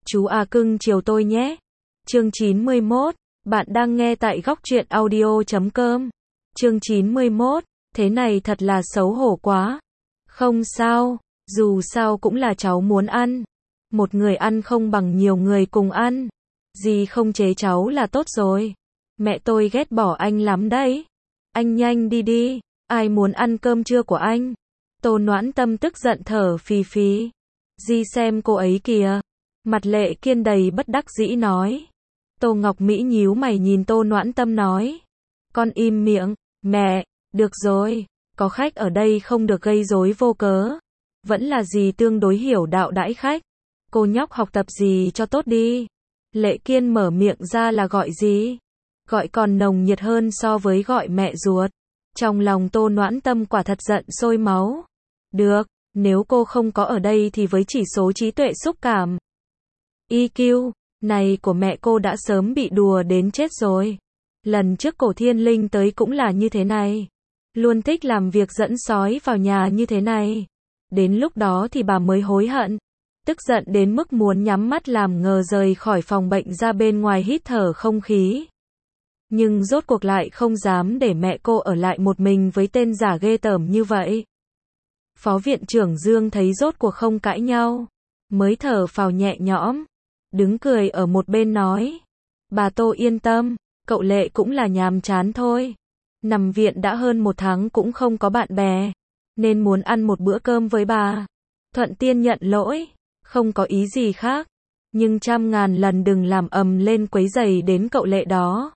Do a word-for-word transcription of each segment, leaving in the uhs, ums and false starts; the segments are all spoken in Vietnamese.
Chú à cưng chiều tôi nhé. Chương chín mươi mốt, bạn đang nghe tại góc truyện audio chấm com. Chương chín mươi mốt, thế này thật là xấu hổ quá. Không sao, dù sao cũng là cháu muốn ăn. Một người ăn không bằng nhiều người cùng ăn. Dì không chế cháu là tốt rồi. Mẹ tôi ghét bỏ anh lắm đấy. Anh nhanh đi đi, ai muốn ăn cơm trưa của anh? Tô Noãn Tâm tức giận thở phì phì. Dì xem cô ấy kìa. Mặt Lệ Kiên đầy bất đắc dĩ nói. Tô Ngọc Mỹ nhíu mày nhìn Tô Noãn Tâm nói. Con im miệng, mẹ, được rồi, có khách ở đây không được gây rối vô cớ. Vẫn là dì tương đối hiểu đạo đãi khách. Cô nhóc học tập gì cho tốt đi. Lệ Kiên mở miệng ra là gọi gì? Gọi còn nồng nhiệt hơn so với gọi mẹ ruột. Trong lòng Tô Noãn Tâm quả thật giận sôi máu. Được, nếu cô không có ở đây thì với chỉ số trí tuệ xúc cảm i kiu này của mẹ cô đã sớm bị đùa đến chết rồi. Lần trước Cổ Thiên Linh tới cũng là như thế này. Luôn thích làm việc dẫn sói vào nhà như thế này. Đến lúc đó thì bà mới hối hận. Tức giận đến mức muốn nhắm mắt làm ngờ rời khỏi phòng bệnh ra bên ngoài hít thở không khí. Nhưng rốt cuộc lại không dám để mẹ cô ở lại một mình với tên giả ghê tởm như vậy. Phó viện trưởng Dương thấy rốt cuộc không cãi nhau. Mới thở phào nhẹ nhõm. Đứng cười ở một bên nói. Bà Tô yên tâm, cậu Lệ cũng là nhàm chán thôi. Nằm viện đã hơn một tháng cũng không có bạn bè. Nên muốn ăn một bữa cơm với bà. Thuận tiên nhận lỗi. Không có ý gì khác. Nhưng trăm ngàn lần đừng làm ầm lên quấy rầy đến cậu Lệ đó.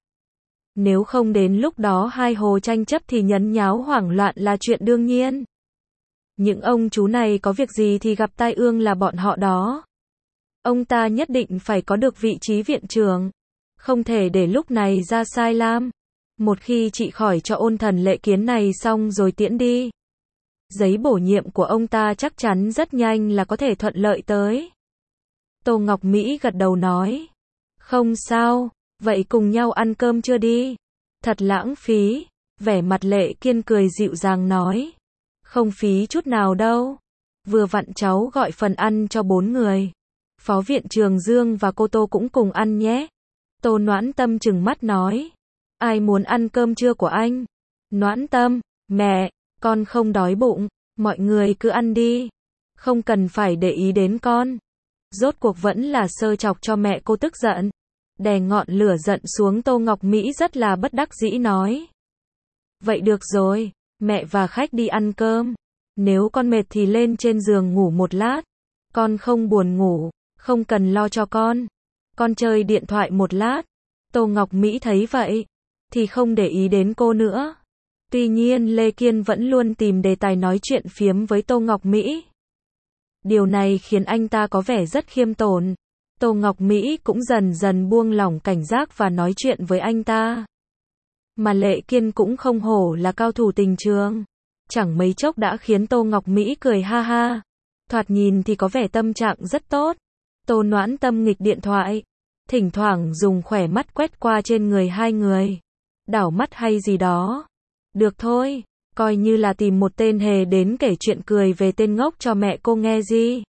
Nếu không đến lúc đó hai hồ tranh chấp thì nhấn nháo hoảng loạn là chuyện đương nhiên. Những ông chú này có việc gì thì gặp tai ương là bọn họ đó. Ông ta nhất định phải có được vị trí viện trưởng. Không thể để lúc này ra sai lam. Một khi trị khỏi cho ôn thần Lệ Kiến này xong rồi tiễn đi. Giấy bổ nhiệm của ông ta chắc chắn rất nhanh là có thể thuận lợi tới. Tô Ngọc Mỹ gật đầu nói. Không sao, vậy cùng nhau ăn cơm chưa đi? Thật lãng phí. Vẻ mặt Lệ Kiên cười dịu dàng nói. Không phí chút nào đâu. Vừa vặn cháu gọi phần ăn cho bốn người. Phó viện trưởng Dương và cô Tô cũng cùng ăn nhé. Tô Noãn Tâm trừng mắt nói. Ai muốn ăn cơm trưa của anh? Noãn Tâm, mẹ, con không đói bụng, mọi người cứ ăn đi. Không cần phải để ý đến con. Rốt cuộc vẫn là sơ chọc cho mẹ cô tức giận. Đè ngọn lửa giận xuống, Tô Ngọc Mỹ rất là bất đắc dĩ nói. Vậy được rồi, mẹ và khách đi ăn cơm. Nếu con mệt thì lên trên giường ngủ một lát. Con không buồn ngủ, không cần lo cho con. Con chơi điện thoại một lát. Tô Ngọc Mỹ thấy vậy, thì không để ý đến cô nữa. Tuy nhiên Lê Kiên vẫn luôn tìm đề tài nói chuyện phiếm với Tô Ngọc Mỹ. Điều này khiến anh ta có vẻ rất khiêm tốn. Tô Ngọc Mỹ cũng dần dần buông lỏng cảnh giác và nói chuyện với anh ta. Mà Lệ Kiên cũng không hổ là cao thủ tình trường. Chẳng mấy chốc đã khiến Tô Ngọc Mỹ cười ha ha. Thoạt nhìn thì có vẻ tâm trạng rất tốt. Tô Noãn Tâm nghịch điện thoại. Thỉnh thoảng dùng khỏe mắt quét qua trên người hai người. Đảo mắt hay gì đó. Được thôi, coi như là tìm một tên hề đến kể chuyện cười về tên ngốc cho mẹ cô nghe gì.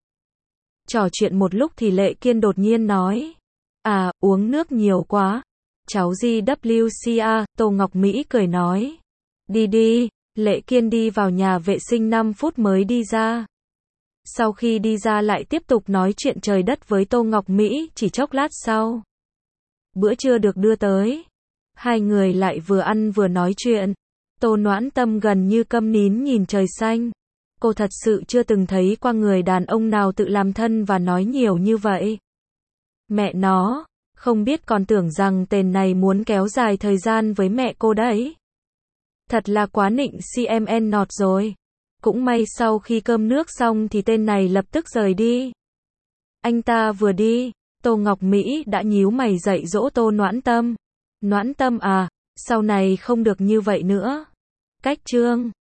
Trò chuyện một lúc thì Lệ Kiên đột nhiên nói. À, uống nước nhiều quá. Cháu giê vê xê a, Tô Ngọc Mỹ cười nói. Đi đi, Lệ Kiên đi vào nhà vệ sinh năm phút mới đi ra. Sau khi đi ra lại tiếp tục nói chuyện trời đất với Tô Ngọc Mỹ, chỉ chốc lát sau. Bữa trưa được đưa tới. Hai người lại vừa ăn vừa nói chuyện. Tô Noãn Tâm gần như câm nín nhìn trời xanh. Cô thật sự chưa từng thấy qua người đàn ông nào tự làm thân và nói nhiều như vậy. Mẹ nó, không biết còn tưởng rằng tên này muốn kéo dài thời gian với mẹ cô đấy. Thật là quá nịnh xê em en nọt rồi. Cũng may sau khi cơm nước xong thì tên này lập tức rời đi. Anh ta vừa đi, Tô Ngọc Mỹ đã nhíu mày dạy dỗ Tô Noãn Tâm. Noãn Tâm à, sau này không được như vậy nữa. Cách chương